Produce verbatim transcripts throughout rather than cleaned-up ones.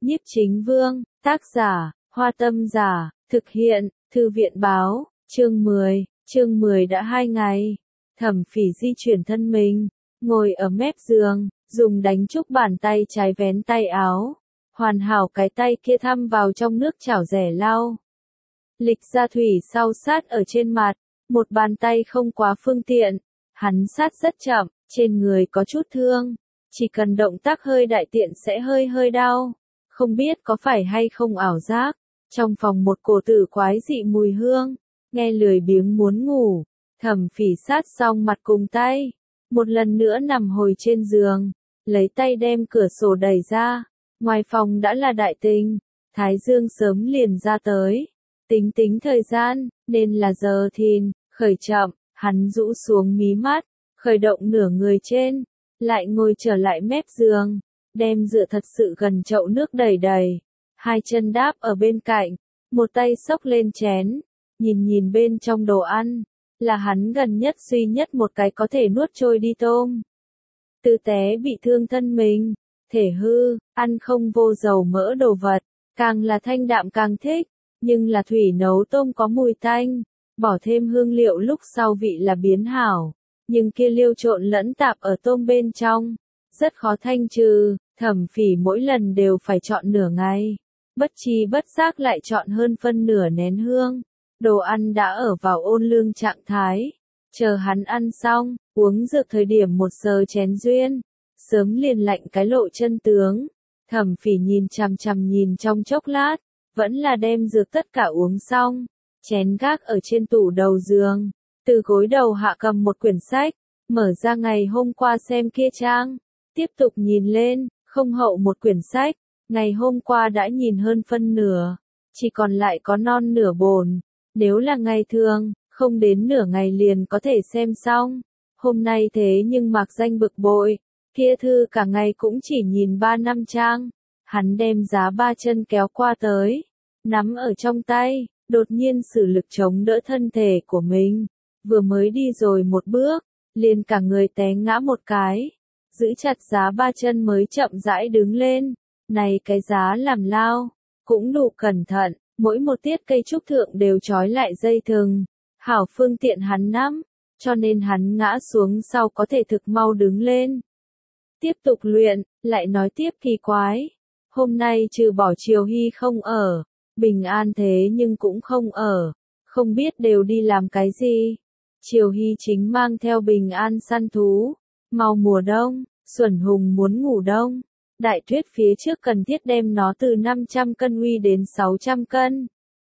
Nhiếp Chính Vương, tác giả, Hoa Tâm Giả, thực hiện, Thư viện báo, chương mười, chương mười đã hai ngày. Thẩm Phỉ di chuyển thân mình, ngồi ở mép giường, dùng đánh trúc bàn tay trái vén tay áo, hoàn hảo cái tay kia thăm vào trong nước chảo rẻ lau. Lịch ra thủy sau sát ở trên mặt, một bàn tay không quá phương tiện, hắn sát rất chậm, trên người có chút thương, chỉ cần động tác hơi đại tiện sẽ hơi hơi đau. Không biết có phải hay không ảo giác, trong phòng một cổ tử quái dị mùi hương, nghe lười biếng muốn ngủ, Thẩm Phỉ sát xong mặt cùng tay, một lần nữa nằm hồi trên giường, lấy tay đem cửa sổ đẩy ra, ngoài phòng đã là đại tình, thái dương sớm liền ra tới, tính tính thời gian, nên là giờ thìn, khởi chậm, hắn rũ xuống mí mắt, khởi động nửa người trên, lại ngồi trở lại mép giường. Đem dựa thật sự gần chậu nước đầy đầy, hai chân đáp ở bên cạnh, một tay xốc lên chén, nhìn nhìn bên trong đồ ăn, là hắn gần nhất duy nhất một cái có thể nuốt trôi đi tôm. Tư Tế bị thương thân mình, thể hư, ăn không vô dầu mỡ đồ vật, càng là thanh đạm càng thích, nhưng là thủy nấu tôm có mùi tanh, bỏ thêm hương liệu lúc sau vị là biến hảo, nhưng kia liêu trộn lẫn tạp ở tôm bên trong. Rất khó thanh trừ, Thẩm Phỉ mỗi lần đều phải chọn nửa ngày, bất chi bất giác lại chọn hơn phân nửa nén hương. Đồ ăn đã ở vào ôn lương trạng thái, chờ hắn ăn xong, uống dược thời điểm một giờ chén duyên, sớm liền lạnh cái lộ chân tướng. Thẩm Phỉ nhìn chằm chằm nhìn trong chốc lát, vẫn là đem dược tất cả uống xong, chén gác ở trên tủ đầu giường, từ gối đầu hạ cầm một quyển sách, mở ra ngày hôm qua xem kia trang. Tiếp tục nhìn lên, không hậu một quyển sách, ngày hôm qua đã nhìn hơn phân nửa, chỉ còn lại có non nửa bồn, nếu là ngày thường, không đến nửa ngày liền có thể xem xong, hôm nay thế nhưng mặc danh bực bội, kia thư cả ngày cũng chỉ nhìn ba năm trang, hắn đem giá ba chân kéo qua tới, nắm ở trong tay, đột nhiên sử lực chống đỡ thân thể của mình, vừa mới đi rồi một bước, liền cả người té ngã một cái. Giữ chặt giá ba chân mới chậm rãi đứng lên, này cái giá làm lao, cũng đủ cẩn thận, mỗi một tiết cây trúc thượng đều trói lại dây thừng, hảo phương tiện hắn nắm, cho nên hắn ngã xuống sau có thể thực mau đứng lên. Tiếp tục luyện, lại nói tiếp kỳ quái, hôm nay trừ bỏ Triều Hy không ở, Bình An thế nhưng cũng không ở, không biết đều đi làm cái gì. Triều Hy chính mang theo Bình An săn thú. Mau mùa đông, Xuẩn Hùng muốn ngủ đông. Đại Tuyết phía trước cần thiết đem nó từ năm trăm cân uy đến sáu trăm cân.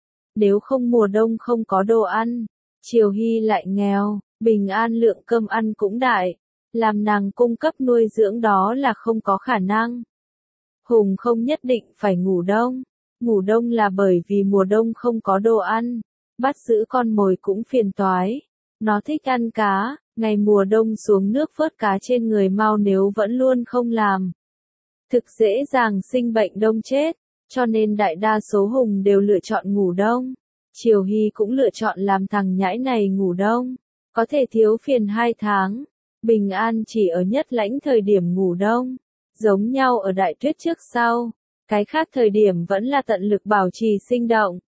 Nếu không mùa đông không có đồ ăn, Triều Hy lại nghèo, Bình An lượng cơm ăn cũng đại, làm nàng cung cấp nuôi dưỡng đó là không có khả năng. Hùng không nhất định phải ngủ đông, ngủ đông là bởi vì mùa đông không có đồ ăn, bắt giữ con mồi cũng phiền toái. Nó thích ăn cá. Ngày mùa đông xuống nước vớt cá trên người mau nếu vẫn luôn không làm. Thực dễ dàng sinh bệnh đông chết, cho nên đại đa số hùng đều lựa chọn ngủ đông. Triều Hy cũng lựa chọn làm thằng nhãi này ngủ đông, có thể thiếu phiền hai tháng. Bình An chỉ ở nhất lãnh thời điểm ngủ đông, giống nhau ở Đại Tuyết trước sau, cái khác thời điểm vẫn là tận lực bảo trì sinh động.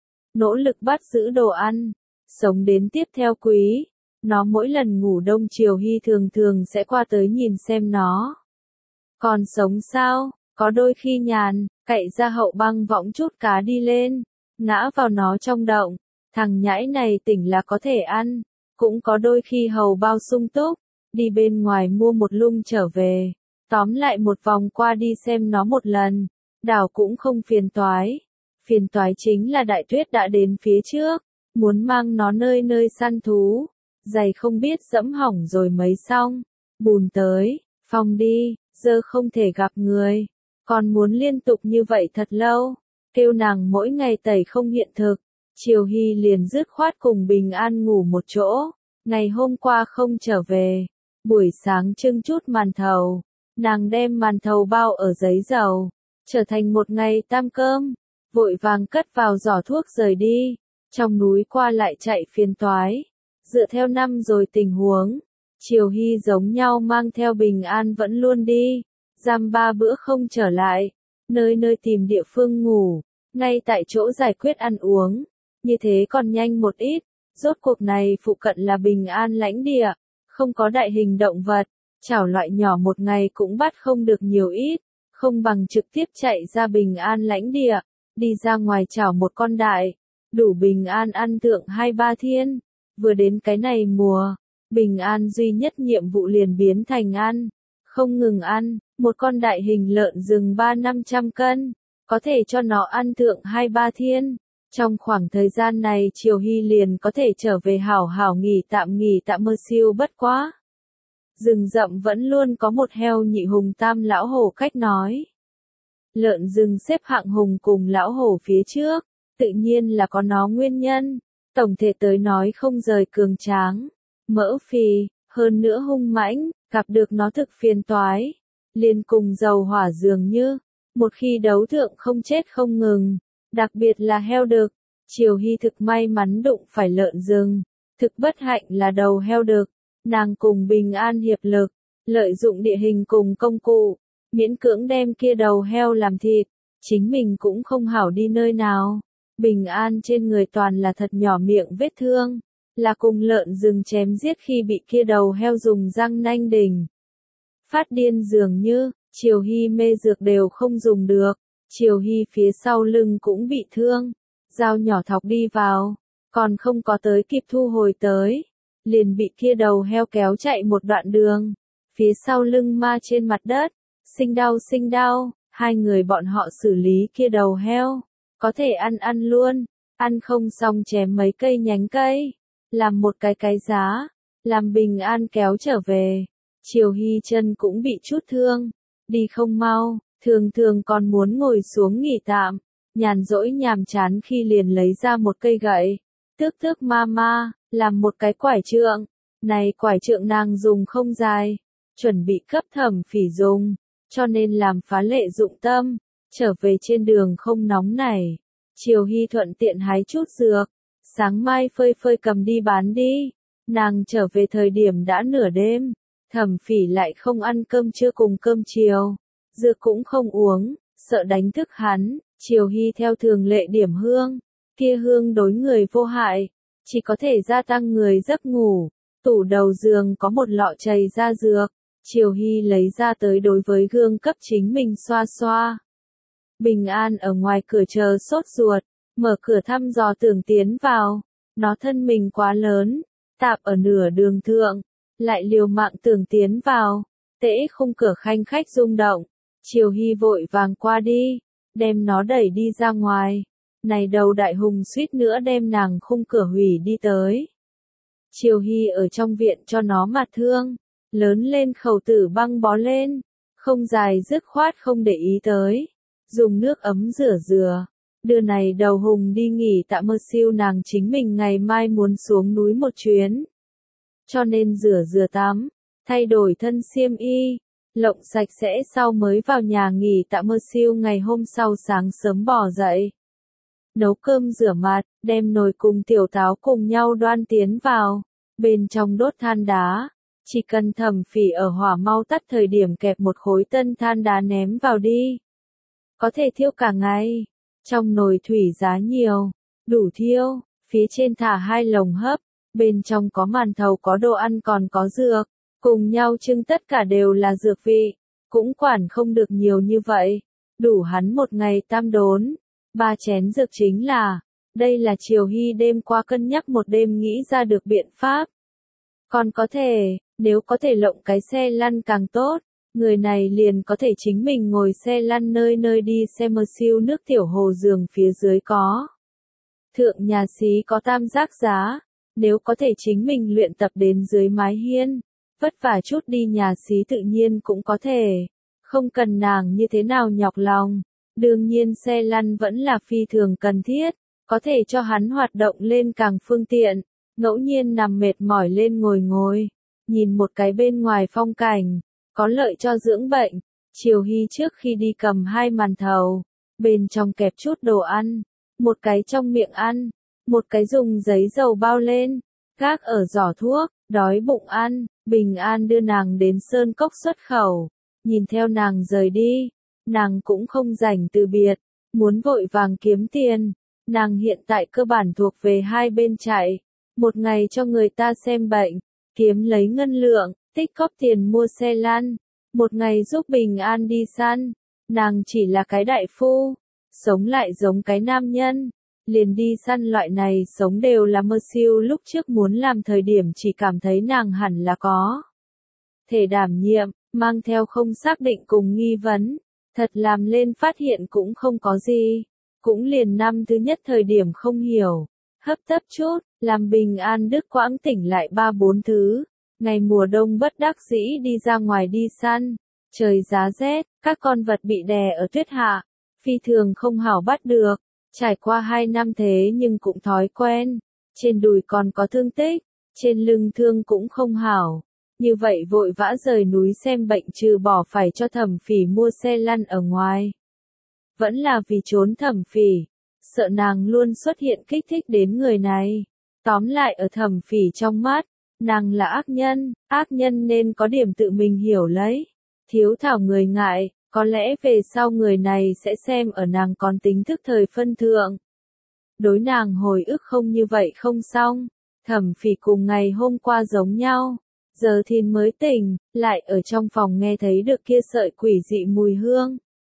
Nỗ lực bắt giữ đồ ăn, sống đến tiếp theo quý. Nó mỗi lần ngủ đông Triều Hy thường thường sẽ qua tới nhìn xem nó. Còn sống sao, có đôi khi nhàn, cậy ra hậu băng võng chút cá đi lên, ngã vào nó trong động, thằng nhãi này tỉnh là có thể ăn, cũng có đôi khi hầu bao sung túc, đi bên ngoài mua một lung trở về, tóm lại một vòng qua đi xem nó một lần, đảo cũng không phiền toái. Phiền toái chính là Đại Tuyết đã đến phía trước, muốn mang nó nơi nơi săn thú. Giày không biết dẫm hỏng rồi mấy xong, bùn tới, phong đi, giờ không thể gặp người, còn muốn liên tục như vậy thật lâu, kêu nàng mỗi ngày tẩy không hiện thực. Triều Hy liền dứt khoát cùng Bình An ngủ một chỗ, ngày hôm qua không trở về, buổi sáng trưng chút màn thầu, nàng đem màn thầu bao ở giấy dầu, trở thành một ngày tam cơm, vội vàng cất vào giỏ thuốc rời đi, trong núi qua lại chạy phiền toái. Dựa theo năm rồi tình huống, Triều Hy giống nhau mang theo Bình An vẫn luôn đi, giam ba bữa không trở lại, nơi nơi tìm địa phương ngủ, ngay tại chỗ giải quyết ăn uống, như thế còn nhanh một ít, rốt cuộc này phụ cận là Bình An lãnh địa, không có đại hình động vật, chảo loại nhỏ một ngày cũng bắt không được nhiều ít, không bằng trực tiếp chạy ra Bình An lãnh địa, đi ra ngoài chảo một con đại, đủ Bình An ăn thượng hai ba thiên, vừa đến cái này mùa, Bình An duy nhất nhiệm vụ liền biến thành ăn, không ngừng ăn, một con đại hình lợn rừng ba năm trăm cân, có thể cho nó ăn thượng hai ba thiên. Trong khoảng thời gian này Triều Hy liền có thể trở về hảo hảo nghỉ tạm nghỉ tạm mơ siêu bất quá. Rừng rậm vẫn luôn có một heo nhị hùng tam lão hổ cách nói. Lợn rừng xếp hạng hùng cùng lão hổ phía trước, tự nhiên là có nó nguyên nhân. Tổng thể tới nói không rời cường tráng, mỡ phì, hơn nữa hung mãnh, gặp được nó thực phiền toái. Liền cùng dầu hỏa dường như, một khi đấu thượng không chết không ngừng, đặc biệt là heo đực. Triều Hy thực may mắn đụng phải lợn rừng, thực bất hạnh là đầu heo đực. Nàng cùng Bình An hiệp lực, lợi dụng địa hình cùng công cụ, miễn cưỡng đem kia đầu heo làm thịt, chính mình cũng không hảo đi nơi nào. Bình An trên người toàn là thật nhỏ miệng vết thương, là cùng lợn rừng chém giết khi bị kia đầu heo dùng răng nanh đỉnh. Phát điên dường như, Triều Hy mê dược đều không dùng được, Triều Hy phía sau lưng cũng bị thương, dao nhỏ thọc đi vào, còn không có tới kịp thu hồi tới, liền bị kia đầu heo kéo chạy một đoạn đường, phía sau lưng ma trên mặt đất, sinh đau sinh đau, hai người bọn họ xử lý kia đầu heo, có thể ăn ăn luôn, ăn không xong chém mấy cây nhánh cây, làm một cái cái giá, làm Bình An kéo trở về. Triều Hy chân cũng bị chút thương, đi không mau, thường thường còn muốn ngồi xuống nghỉ tạm, nhàn rỗi nhàm chán khi liền lấy ra một cây gậy, tước tước ma ma, làm một cái quải trượng, này quải trượng nàng dùng không dài, chuẩn bị cấp Thẩm Phỉ dùng, cho nên làm phá lệ dụng tâm, trở về trên đường không nóng nảy. Triều Hy thuận tiện hái chút dược, sáng mai phơi phơi cầm đi bán đi, nàng trở về thời điểm đã nửa đêm. Thẩm Phỉ lại không ăn cơm trưa cùng cơm chiều, dược cũng không uống, sợ đánh thức hắn. Triều Hy theo thường lệ điểm hương, kia hương đối người vô hại, chỉ có thể gia tăng người giấc ngủ. Tủ đầu giường có một lọ chày da dược, Triều Hy lấy ra tới đối với gương cấp chính mình xoa xoa. Bình An ở ngoài cửa chờ sốt ruột, mở cửa thăm dò tưởng tiến vào, nó thân mình quá lớn, tạp ở nửa đường thượng. Lại liều mạng tưởng tiến vào, tễ khung cửa khanh khách rung động, Triều Hy vội vàng qua đi, đem nó đẩy đi ra ngoài, này đầu đại hùng suýt nữa đem nàng khung cửa hủy đi tới. Triều Hy ở trong viện cho nó mặt thương, lớn lên khẩu tử băng bó lên, không dài dứt khoát không để ý tới, dùng nước ấm rửa rửa, đưa này đầu hùng đi nghỉ tạm mơ siêu nàng chính mình ngày mai muốn xuống núi một chuyến. Cho nên rửa rửa tắm, thay đổi thân xiêm y, lộng sạch sẽ sau mới vào nhà nghỉ tạm mơ siêu ngày hôm sau sáng sớm bò dậy. Nấu cơm rửa mặt, đem nồi cùng tiểu táo cùng nhau đoan tiến vào, bên trong đốt than đá, chỉ cần Thẩm Phỉ ở hỏa mau tắt thời điểm kẹp một khối tân than đá ném vào đi. Có thể thiêu cả ngày, trong nồi thủy giá nhiều, đủ thiêu, phía trên thả hai lồng hấp. Bên trong có màn thầu có đồ ăn còn có dược, cùng nhau trưng tất cả đều là dược vị, cũng quản không được nhiều như vậy, đủ hắn một ngày tam đốn, ba chén dược chính là, đây là Triều Hy đêm qua cân nhắc một đêm nghĩ ra được biện pháp. Còn có thể, nếu có thể lộng cái xe lăn càng tốt, người này liền có thể chính mình ngồi xe lăn nơi nơi đi xem mơ siêu nước tiểu hồ giường phía dưới có. Thượng nhà xí có tam giác giá. Nếu có thể chính mình luyện tập đến dưới mái hiên, vất vả chút đi nhà xí tự nhiên cũng có thể, không cần nàng như thế nào nhọc lòng. Đương nhiên xe lăn vẫn là phi thường cần thiết, có thể cho hắn hoạt động lên càng phương tiện, ngẫu nhiên nằm mệt mỏi lên ngồi ngồi, nhìn một cái bên ngoài phong cảnh, có lợi cho dưỡng bệnh. Triều Hy trước khi đi cầm hai màn thầu, bên trong kẹp chút đồ ăn, một cái trong miệng ăn. Một cái dùng giấy dầu bao lên, gác ở giỏ thuốc, đói bụng ăn, Bình An đưa nàng đến sơn cốc xuất khẩu, nhìn theo nàng rời đi, nàng cũng không rảnh từ biệt, muốn vội vàng kiếm tiền. Nàng hiện tại cơ bản thuộc về hai bên chạy, một ngày cho người ta xem bệnh, kiếm lấy ngân lượng, tích góp tiền mua xe lăn, một ngày giúp Bình An đi săn. Nàng chỉ là cái đại phu, sống lại giống cái nam nhân, liền đi săn loại này sống đều là mơ siêu. Lúc trước muốn làm thời điểm chỉ cảm thấy nàng hẳn là có thể đảm nhiệm, mang theo không xác định cùng nghi vấn, thật làm lên phát hiện cũng không có gì, cũng liền năm thứ nhất thời điểm không hiểu, hấp tấp chút, làm Bình An đứt quãng tỉnh lại ba bốn thứ. Ngày mùa đông bất đắc dĩ đi ra ngoài đi săn, trời giá rét, các con vật bị đè ở tuyết hạ, phi thường không hảo bắt được, trải qua hai năm thế nhưng cũng thói quen, trên đùi còn có thương tích, trên lưng thương cũng không hảo, như vậy vội vã rời núi xem bệnh trừ bỏ phải cho Thẩm Phỉ mua xe lăn ở ngoài. Vẫn là vì trốn Thẩm Phỉ, sợ nàng luôn xuất hiện kích thích đến người này. Tóm lại ở Thẩm Phỉ trong mắt, nàng là ác nhân, ác nhân nên có điểm tự mình hiểu lấy. Thiếu thảo người ngại, có lẽ về sau người này sẽ xem ở nàng còn tính thức thời phân thượng. Đối nàng hồi ức không như vậy không xong, Thẩm Phỉ cùng ngày hôm qua giống nhau, giờ thìn mới tỉnh, lại ở trong phòng nghe thấy được kia sợi quỷ dị mùi hương.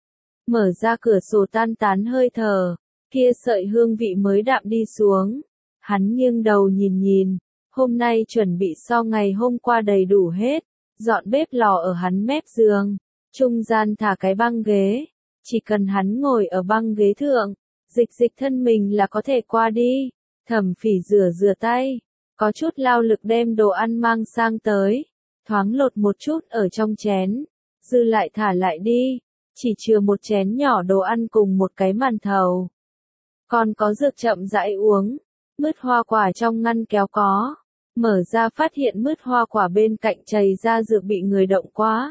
Mở ra cửa sổ tan tán hơi thở, kia sợi hương vị mới đạm đi xuống. Hắn nghiêng đầu nhìn nhìn, hôm nay chuẩn bị so ngày hôm qua đầy đủ hết, dọn bếp lò ở hắn mép giường, trung gian thả cái băng ghế, chỉ cần hắn ngồi ở băng ghế thượng, dịch dịch thân mình là có thể qua đi. Thẩm Phỉ rửa rửa tay, có chút lao lực đem đồ ăn mang sang tới, thoáng lột một chút ở trong chén, dư lại thả lại đi, chỉ chừa một chén nhỏ đồ ăn cùng một cái màn thầu. Còn có dược chậm rãi uống, mứt hoa quả trong ngăn kéo có, mở ra phát hiện mứt hoa quả bên cạnh chảy ra dược bị người động quá.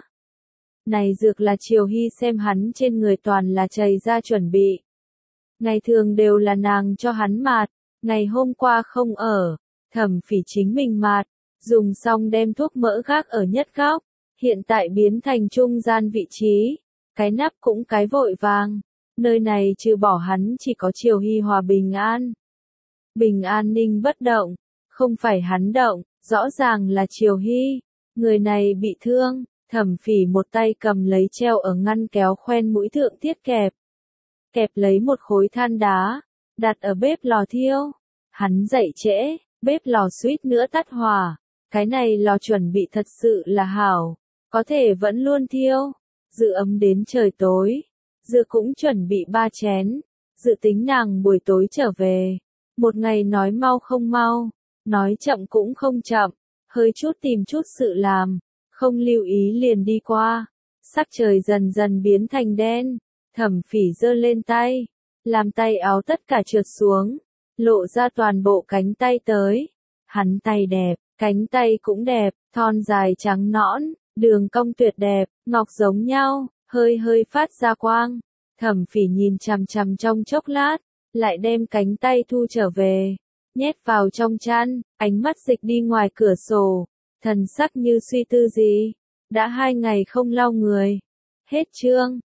Này dược là Triều Hy xem hắn trên người toàn là chảy ra chuẩn bị. Ngày thường đều là nàng cho hắn mạt, ngày hôm qua không ở, Thẩm Phỉ chính mình mạt, dùng xong đem thuốc mỡ gác ở nhất góc, hiện tại biến thành trung gian vị trí, cái nắp cũng cái vội vàng, nơi này trừ bỏ hắn chỉ có Triều Hy hòa Bình An. Bình An ninh bất động, không phải hắn động, rõ ràng là Triều Hy, người này bị thương. Thẩm Phỉ một tay cầm lấy treo ở ngăn kéo khoen mũi thượng tiết kẹp, kẹp lấy một khối than đá, đặt ở bếp lò thiêu. Hắn dậy trễ, bếp lò suýt nữa tắt hỏa, cái này lò chuẩn bị thật sự là hảo, có thể vẫn luôn thiêu, giữ ấm đến trời tối. Dưa cũng chuẩn bị ba chén, dự tính nàng buổi tối trở về, một ngày nói mau không mau, nói chậm cũng không chậm, hơi chút tìm chút sự làm, không lưu ý liền đi qua. Sắc trời dần dần biến thành đen, Thẩm Phỉ giơ lên tay, làm tay áo tất cả trượt xuống, lộ ra toàn bộ cánh tay tới. Hắn tay đẹp, cánh tay cũng đẹp, thon dài trắng nõn, đường cong tuyệt đẹp, ngọc giống nhau, hơi hơi phát ra quang. Thẩm Phỉ nhìn chằm chằm trong chốc lát, lại đem cánh tay thu trở về, nhét vào trong chăn, ánh mắt dịch đi ngoài cửa sổ, thần sắc như suy tư gì. Đã hai ngày không lau người. Hết chương.